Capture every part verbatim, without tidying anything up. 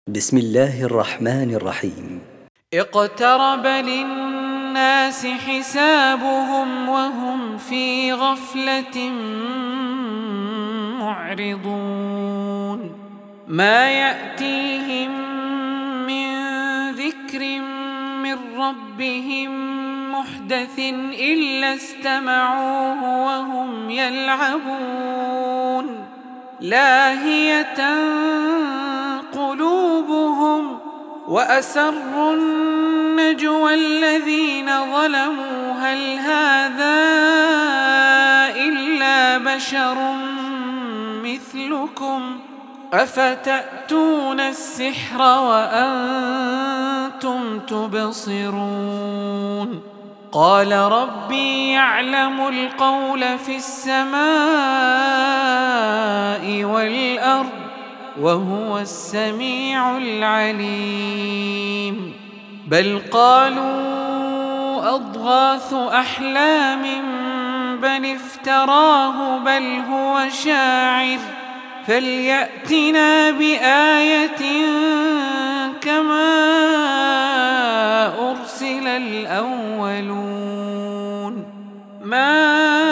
بسم الله الرحمن الرحيم. اقترب للناس حسابهم وهم في غفلة معرضون ما يأتيهم من ذكر من ربهم محدث إلا استمعوه وهم يلعبون لاهية قلوبهم وأسروا النجوى الذين ظلموا هل هذا إلا بشر مثلكم أفتأتون السحر وأنتم تبصرون قال ربي يعلم القول في السماء والأرض وهو السميع العليم بل قالوا أضغاث أحلام بل افتراه بل هو شاعر فليأتنا بآية كما أرسل الأولون ما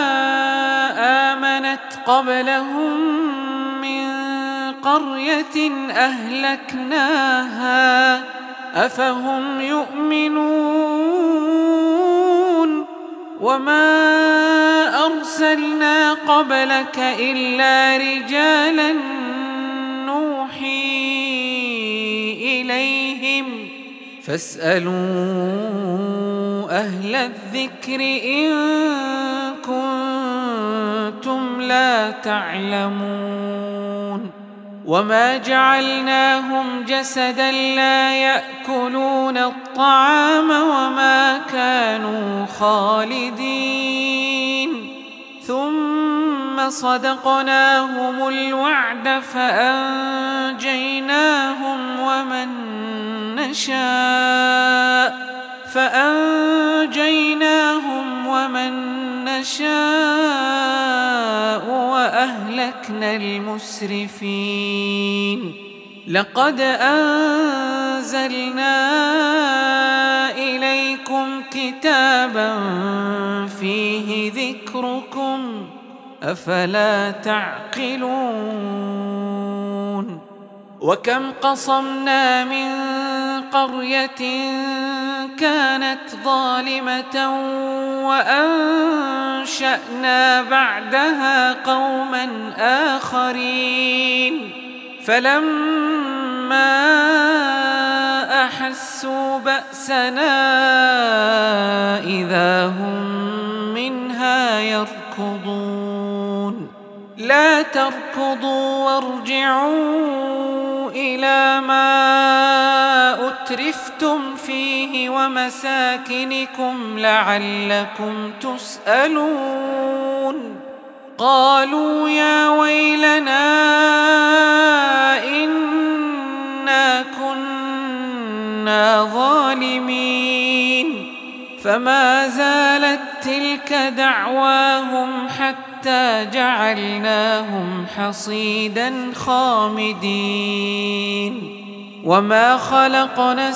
آمنت قبلهم من قرية أهلكناها أفهم يؤمنون وما أرسلنا قبلك إلا رجالا نوحي إليهم فاسألوا أهل الذكر إن كنتم لا تعلمون وما جعلناهم جسدا لا يأكلون الطعام وما كانوا خالدين ثم صدقناهم الوعد فأنجيناهم ومن نشاء فأنجيناهم ومن نشاء وأهلكنا المسرفين لقد أنزلنا إليكم كتابا فيه ذكركم أفلا تعقلون وكم قصمنا من قرية كانت ظالمة وأنشأنا بعدها قوما آخرين فلما أحسوا بأسنا إذا هم منها يركضون لا تركضوا وارجعوا إلى ما أترفتم فيه ومساكنكم لعلكم تسألون قالوا يا ويلنا إنا كنا ظالمين فما زالت تلك دعواهم حتى جعلناهم حصيدا خامدين وما خلقنا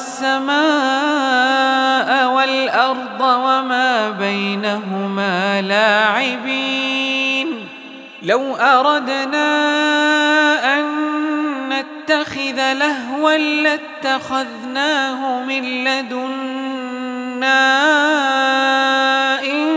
السماء والأرض وما بينهما لاعبين لو أردنا أن نتخذ لهوا لاتخذناه من لدنا إن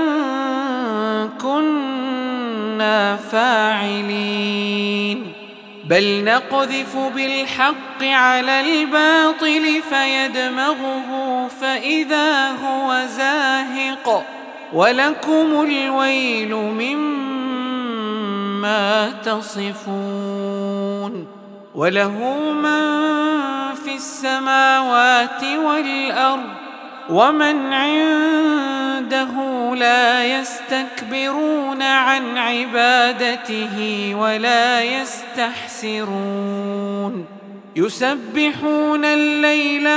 كنا فاعلين بل نقذف بالحق على الباطل فيدمغه فإذا هو زاهق ولكم الويل مما تصفون وله من في السماوات والأرض ومن عنده لا يستكبرون عن عبادته ولا يستحسرون يسبحون الليل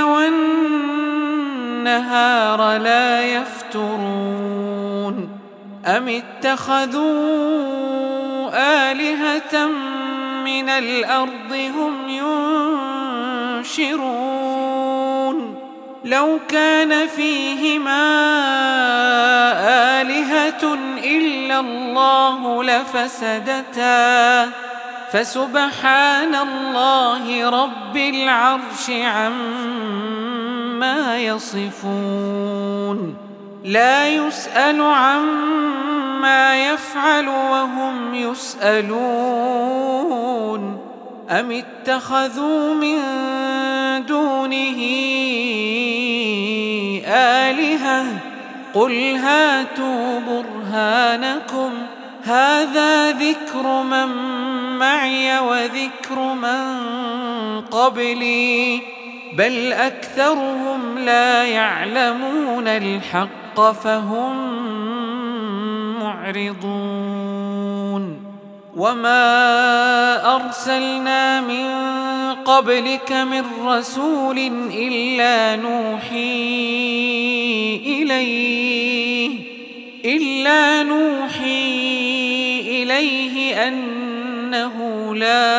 والنهار لا يفترون أم اتخذوا آلهة من الأرض هم ينشرون يبشرون لو كان فيهما آلهة إلا الله لفسدتا فسبحان الله رب العرش عما يصفون لا يسأل عما يفعل وهم يسألون أم اتخذوا من دونه آلهة قل هاتوا برهانكم هذا ذكر من معي وذكر من قبلي بل أكثرهم لا يعلمون الحق فهم معرضون وما أرسلنا من قبلك من رسول إلا نوحي إليه إلا نوحي إليه أنه لا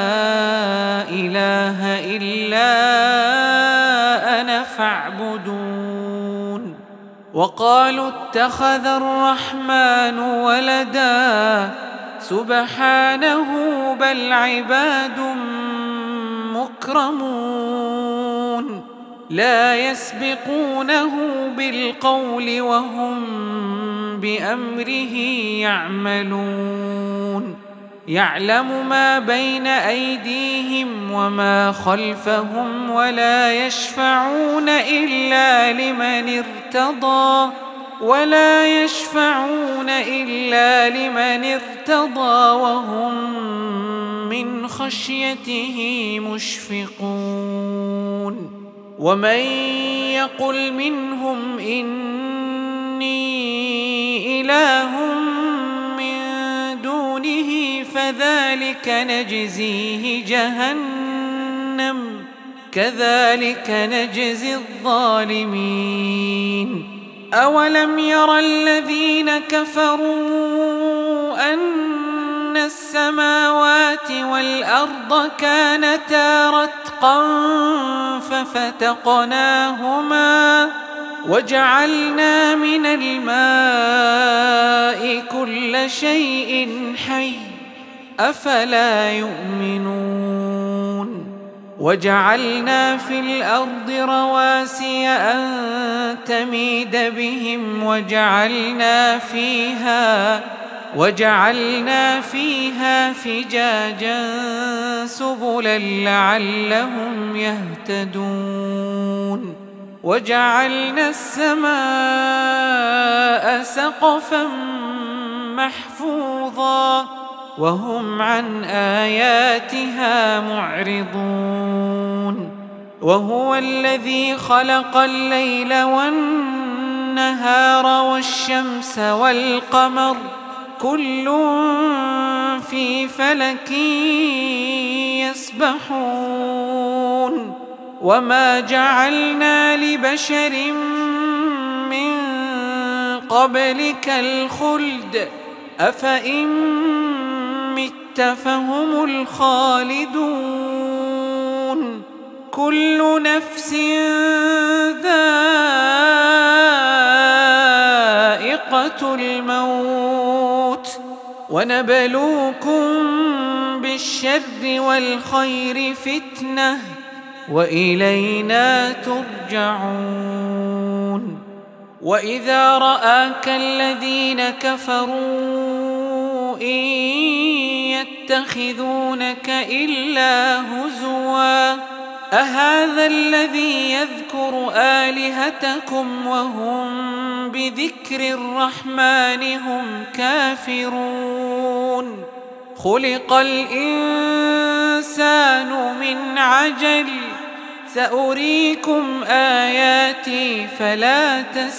إله إلا أنا فاعبدون وقالوا اتخذ الرحمن ولدا سبحانه بل عباد مكرمون لا يسبقونه بالقول وهم بأمره يعملون يعلم ما بين أيديهم وما خلفهم ولا يشفعون إلا لمن ارتضى ولا يشفعون إلا لمن ارتضى وهم من خشيته مشفقون ومن يقل منهم إني إله من دونه فذلك نجزيه جهنم كذلك نجزي الظالمين أولم ير الذين كفروا أن السماوات والأرض كانتا رتقا ففتقناهما وجعلنا من الماء كل شيء حي أفلا يؤمنون وجعلنا في الأرض رواسي أن تميد بهم وجعلنا فيها وجعلنا فيها فجاجا سبلا لعلهم يهتدون وجعلنا السماء سقفا محفوظا وهم عن آياتها معرضون وهو الذي خلق الليل والنهار والشمس والقمر كل في فلك يسبحون وما جعلنا لبشر من قبلك الخلد أفإن مت فهم الخالدون كل نفس ذائقة الموت ونبلوكم بالشر والخير فتنة وإلينا ترجعون وإذا رآك الذين كفروا إن يتخذونك إلا هزوا أهذا الذي يذكر آلهتكم وهم بذكر الرحمن هم كافرون خلق الإنسان من عجل سأريكم آياتي فلا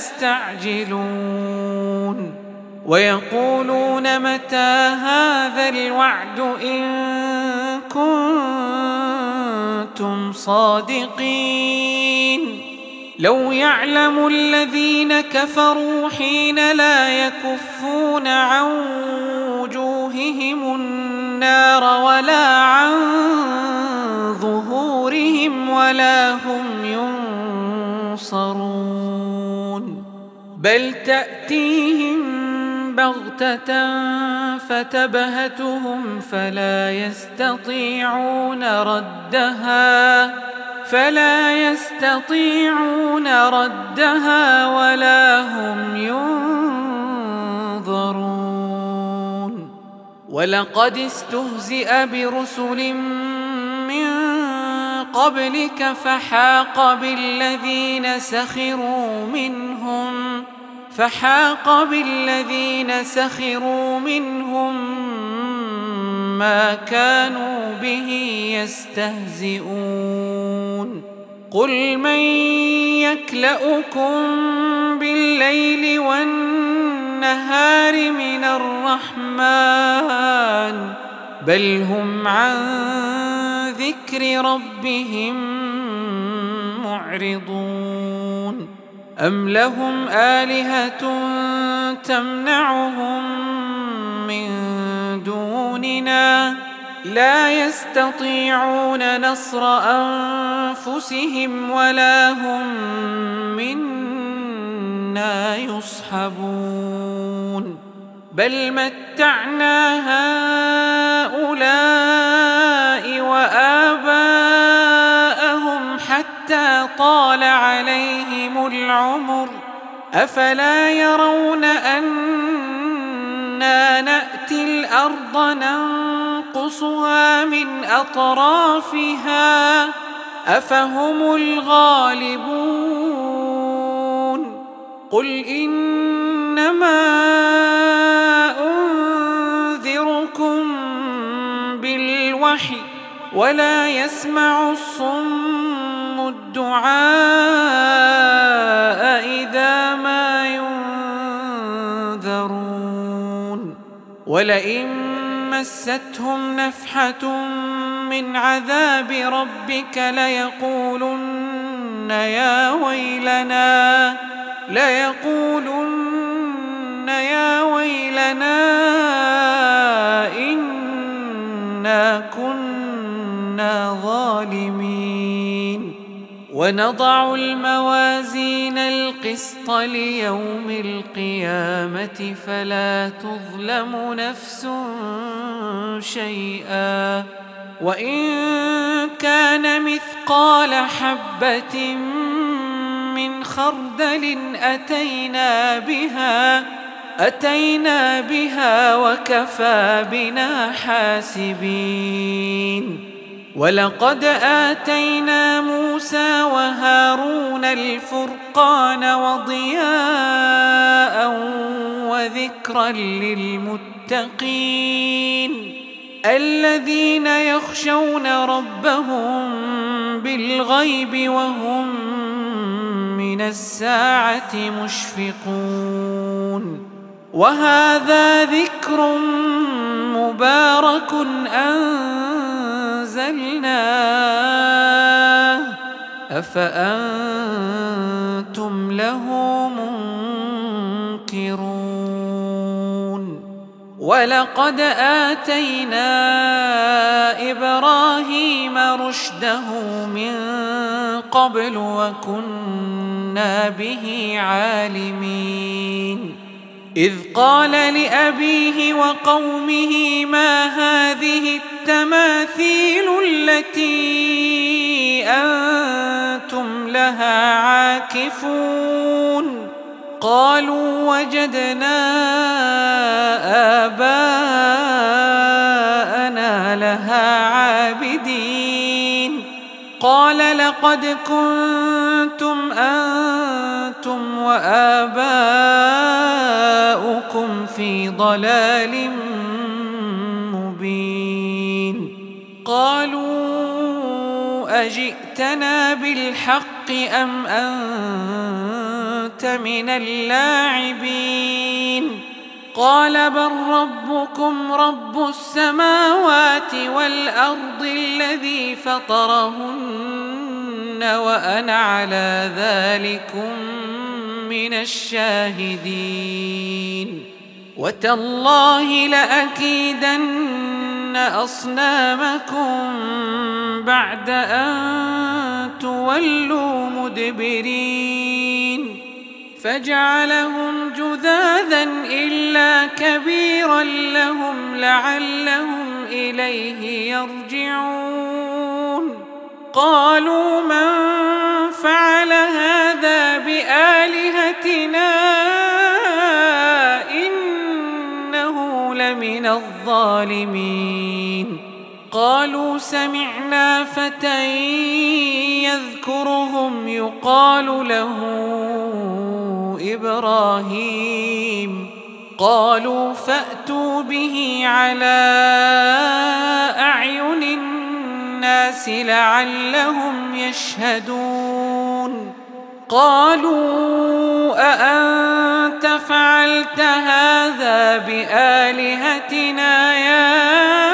تستعجلون ويقولون متى هذا الوعد إن كنتم صادقين لو يعلم الذين كفروا حين لا يكفون عن وجوههم النار ولا عن ظهورهم ولا ولا هم ينصرون بل تأتيهم بغتة فتبهتهم فلا يستطيعون ردها فلا يستطيعون ردها ولا هم ينظرون ولقد استهزئ برسل من قبلك فحاق بالذين سخروا منهم فحاق بالذين سخروا منهم ما كانوا به يستهزئون قل من يكلؤكم بالليل والنهار من الرحمن بل هم عن ذكر ربهم معرضون أم لهم آلهة تمنعهم من دوننا لا يستطيعون نصر أنفسهم ولا هم منا يصحبون بل متعنا هؤلاء وآباءهم حتى طال عليهم العمر أفلا يرون أنا نأتي الأرض ننقصها من أطرافها أفهم الغالبون قل إنما أنذركم بالوحي ولا يسمع الصم الدعاء إذا ما ينذرون ولئن مستهم نفحة من عذاب ربك ليقولن يا ويلنا ليقولن يا ويلنا إنا كنا ظالمين ونضع الموازين القسط ليوم القيامة فلا تظلم نفس شيئا وإن كان مثقال حبة من خردل أتينا بها أتينا بها وكفى بنا حاسبين ولقد آتينا موسى وهارون الفرقان وضياء وذكرا للمتقين الذين يخشون ربهم بالغيب وهم من الساعة مشفقون وهذا ذكر مبارك أنزلناه أفأنتم له منكرون ولقد آتينا إبراهيم رشده من قبل وكنا به عالمين إذ قال لأبيه وقومه ما هذه التماثيل التي أنتم لها عاكفون قالوا وجدنا آباءنا لها عابدين قال لقد كنتم أنتم وآباؤكم في ضلال مبين قالوا أجئتنا بالحق أم أنت من اللاعبين قال بل ربكم رب السماوات والأرض الذي فطرهن وأنا على ذلكم من الشاهدين وتالله لأكيدن أصنامكم بعد أن ولوا مدبرين فجعلهم جذاذا إلا كبيرا لهم لعلهم إليه يرجعون قالوا من فعل هذا بآلهتنا إنه لمن الظالمين قالوا سمعنا فتى يذكرهم يقال له إبراهيم قالوا فأتوا به على أعين الناس لعلهم يشهدون قالوا أأنت فعلت هذا بآلهتنا يا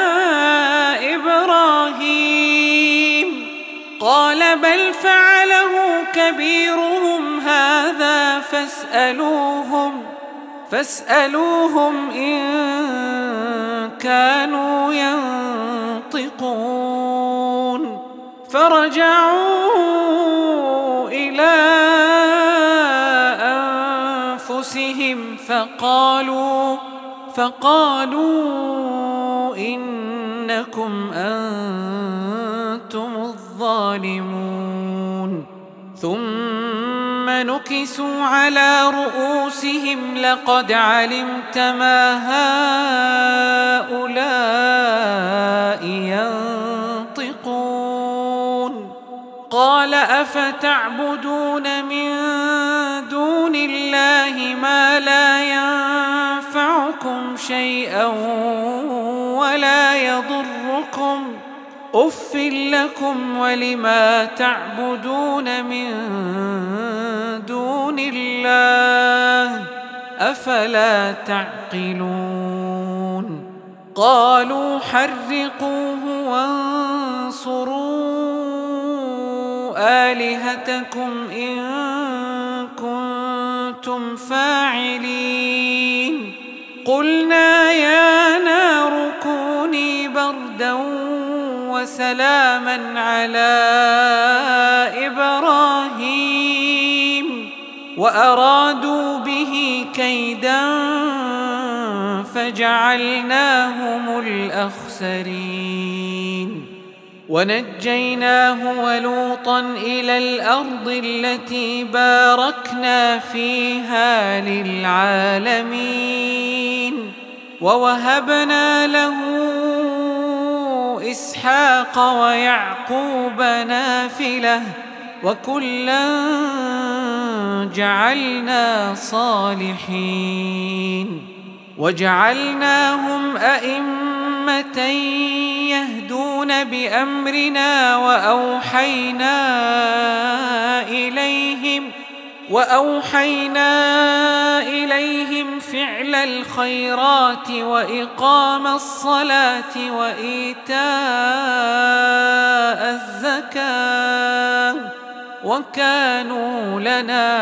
إبراهيم قال بل فعله كبيرهم هذا فاسألوهم فاسألوهم إن كانوا ينطقون فرجعوا إلى أنفسهم فقالوا فقالوا إنكم أنتم الظالمون ثم نكسوا على رؤوسهم لقد علمت ما هؤلاء ينطقون قال أفتعبدون من دون الله ما لا ينفعكم شيئا ولا يضركم أف لكم ولما تعبدون من دون الله أفلا تعقلون قالوا حرقوه وانصروا آلهتكم إن كنتم فاعلين قلنا يا نار كوني بردا وسلاما على إبراهيم وأرادوا به كيدا فجعلناهم الأخسرين ونجيناه ولوطا إلى الأرض التي باركنا فيها للعالمين ووهبنا له إسحاق ويعقوب نافلة وكلا جعلنا صالحين وجعلناهم أئمة يهدون بأمرنا وأوحينا إليهم وأوحينا إليهم فعل الخيرات وإقام الصلاة وإيتاء الزكاة وكانوا لنا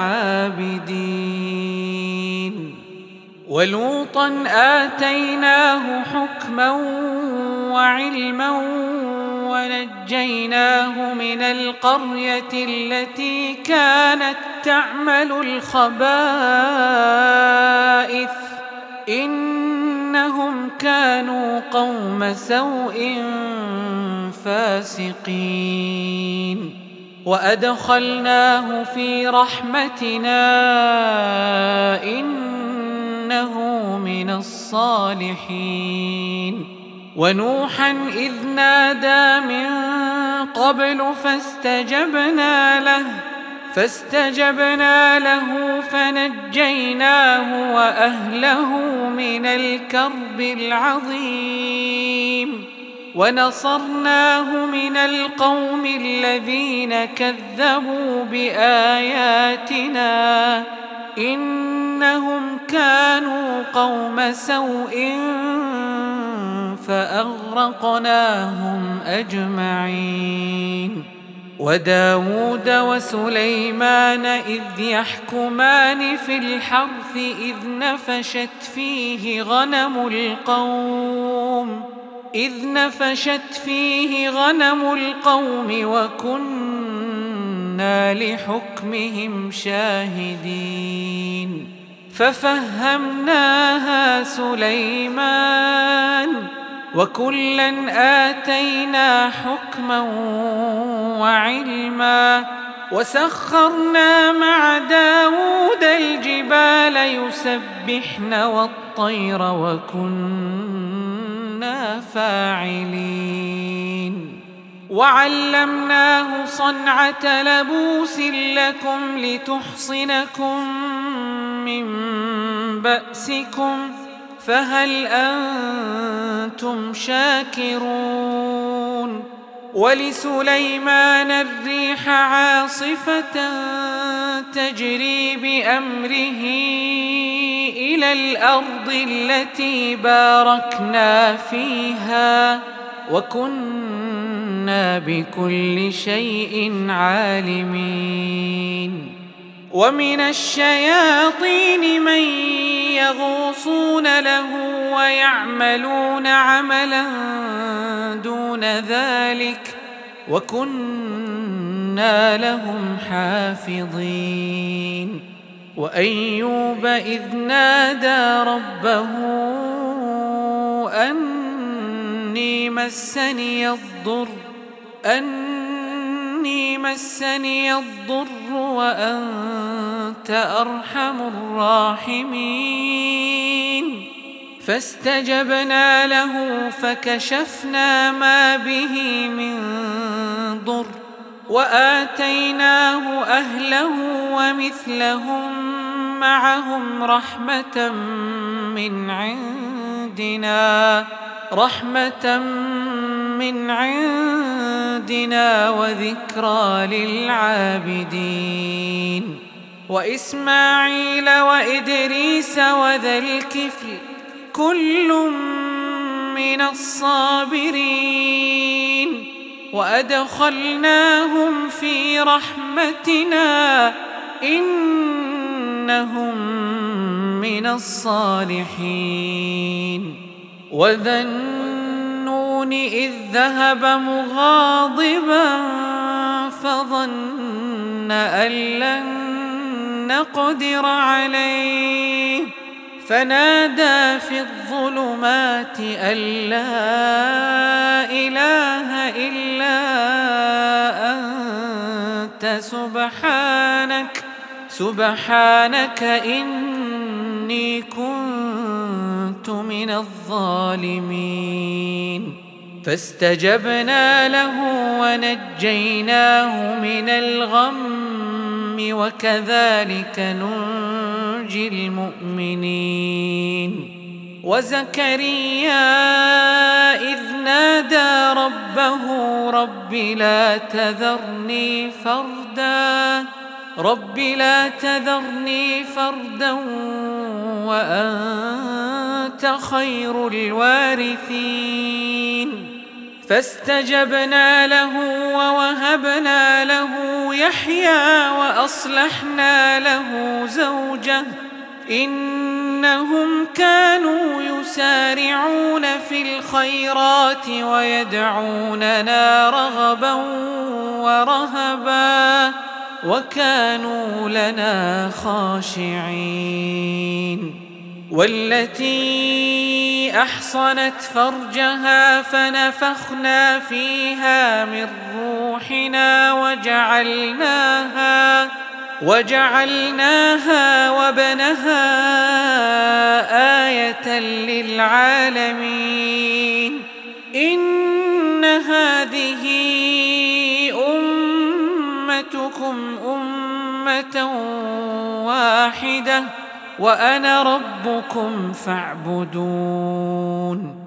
عابدين ولوطا آتيناه حكما وعلما ونجيناه من القرية التي كانت تعمل الخبائث إنهم كانوا قوم سوء فاسقين وأدخلناه في رحمتنا إنه من الصالحين ونوحا إذ نادى من قبل فاستجبنا له فاستجبنا له فنجيناه وأهله من الكرب العظيم ونصرناه من القوم الذين كذبوا بآياتنا إنهم كانوا قوم سوء فأغرقناهم أجمعين وداود وسليمان إذ يحكمان في الحرث إذ نفشت فيه غنم القوم إذ نفشت فيه غنم القوم وكنا وكنا لحكمهم شاهدين ففهمناها سليمان وكلا آتينا حكما وعلما وسخرنا مع داود الجبال يسبحن والطير وكنا فاعلين وعلمناه صنعة لبوس لكم لتحصنكم من بأسكم فهل أنتم شاكرون ولسليمان الريح عاصفة تجري بأمره إلى الأرض التي باركنا فيها وكنا بكل شيء عالمين ومن الشياطين من يغوصون له ويعملون عملا دون ذلك وكنا لهم حافظين وأيوب إذ نادى ربه أني مسني الضر أني مسني الضر وأنت أرحم الراحمين فاستجبنا له فكشفنا ما به من ضر وآتيناه أهله ومثلهم معهم رحمة من عندنا رحمة من عندنا وذكرى للعابدين وإسماعيل وإدريس وذا الكفل كل من الصابرين وأدخلناهم في رحمتنا إنهم من الصالحين وذا النون إذ ذهب مغاضبا فظن أن لن نقدر عليه فنادى في الظلمات أن لا إله إلا أنت سبحانك سبحانك إني كنت من الظالمين فاستجبنا له ونجيناه من الغم وكذلك ننجي المؤمنين وزكريا إذ نادى ربه رب لا تذرني فردا رب لا تذرني فردا وأنت خير الوارثين فاستجبنا له ووهبنا له يحيى وأصلحنا له زوجه إنهم كانوا يسارعون في الخيرات ويدعوننا رغبا ورهبا وكانوا لنا خاشعين والتي أحصنت فرجها فنفخنا فيها من روحنا وجعلناها وجعلناها وبنها آية للعالمين إن هذه أمتكم أمة واحدة وأنا ربكم فاعبدون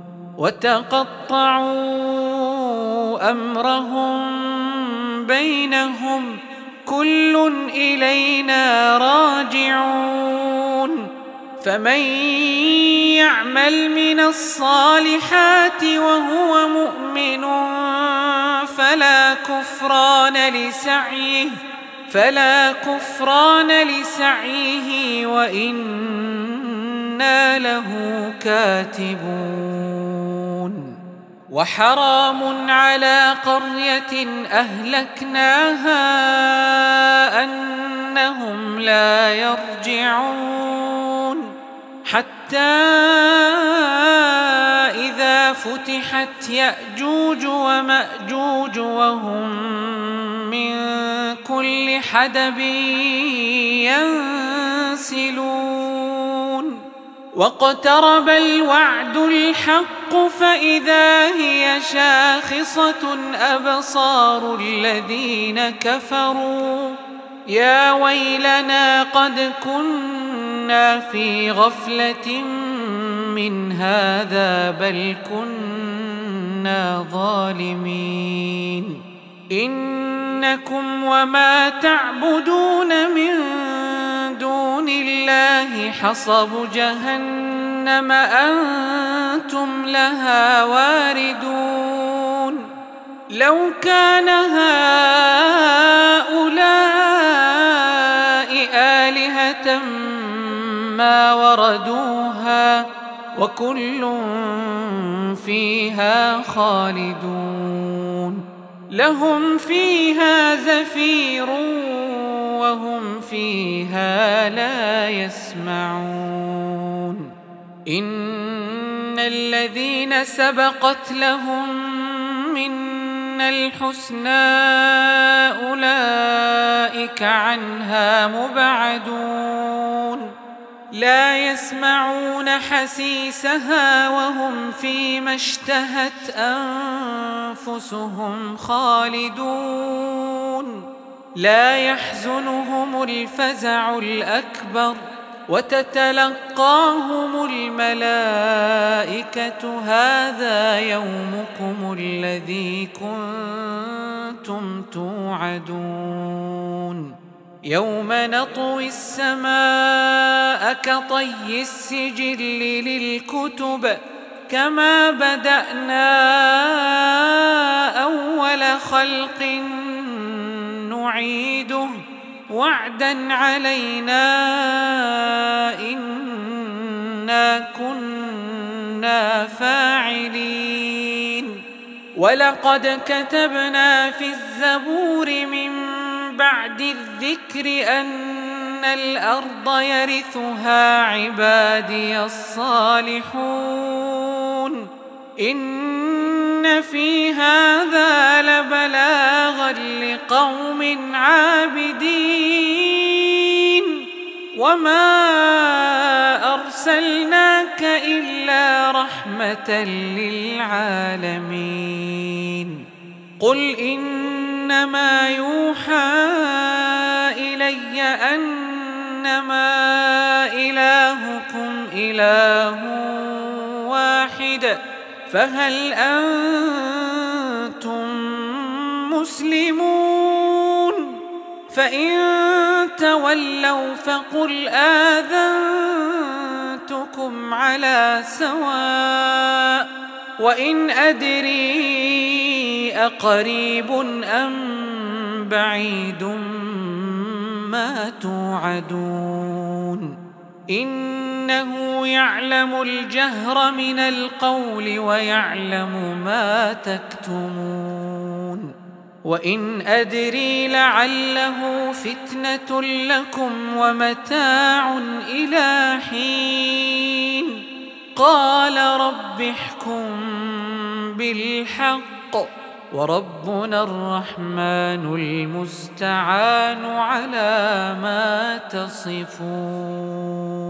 وتقطعوا أمرهم بينهم كل إلينا راجعون فمن يعمل من الصالحات وهو مؤمن فلا كفران لسعيه فلا كفران لسعيه وإنا له كاتبون وحرام على قرية أهلكناها لا يرجعون حتى إذا فتحت يأجوج ومأجوج وهم من كل حدب ينسلون واقترب الوعد الحق فإذا هي شاخصة أبصار الذين كفروا يا ويلنا قد كنا في غفلة من هذا بل كنا ظالمين إنكم وما تعبدون من دون الله حصب جهنم أنتم لها واردون لو كان هؤلاء آلهة ما وردوها وكل فيها خالدون لهم فيها زفير وهم فيها لا يسمعون إن الذين سبقت لهم منا الحسنى أولئك عنها مبعدون لا يسمعون حسيسها وهم فيما اشتهت أنفسهم خالدون لا يحزنهم الفزع الأكبر وتتلقاهم الملائكة هذا يومكم الذي كنتم توعدون يوم نطوي السماء كطي السجل للكتب كما بدأنا أول خلق نعيده وعدا علينا إنا كنا فاعلين ولقد كتبنا في الزبور من بعد الذكر أن الأرض يرثها عبادي الصالحون إن في هذا لبلاغا لقوم عابدين وما أرسلناك إلا رحمة للعالمين قل إنما يوحى إلي أنما إلهكم إله واحد فهل أنتم مسلمون فإن تولوا فقل آذنتكم على سواء وإن أدري أقريب أم بعيد ما توعدون إنه يعلم الجهر من القول ويعلم ما تكتمون وإن أدري لعله فتنة لكم ومتاع إلى حين قال رب احكم بالحق وربنا الرحمن المستعان على ما تصفون.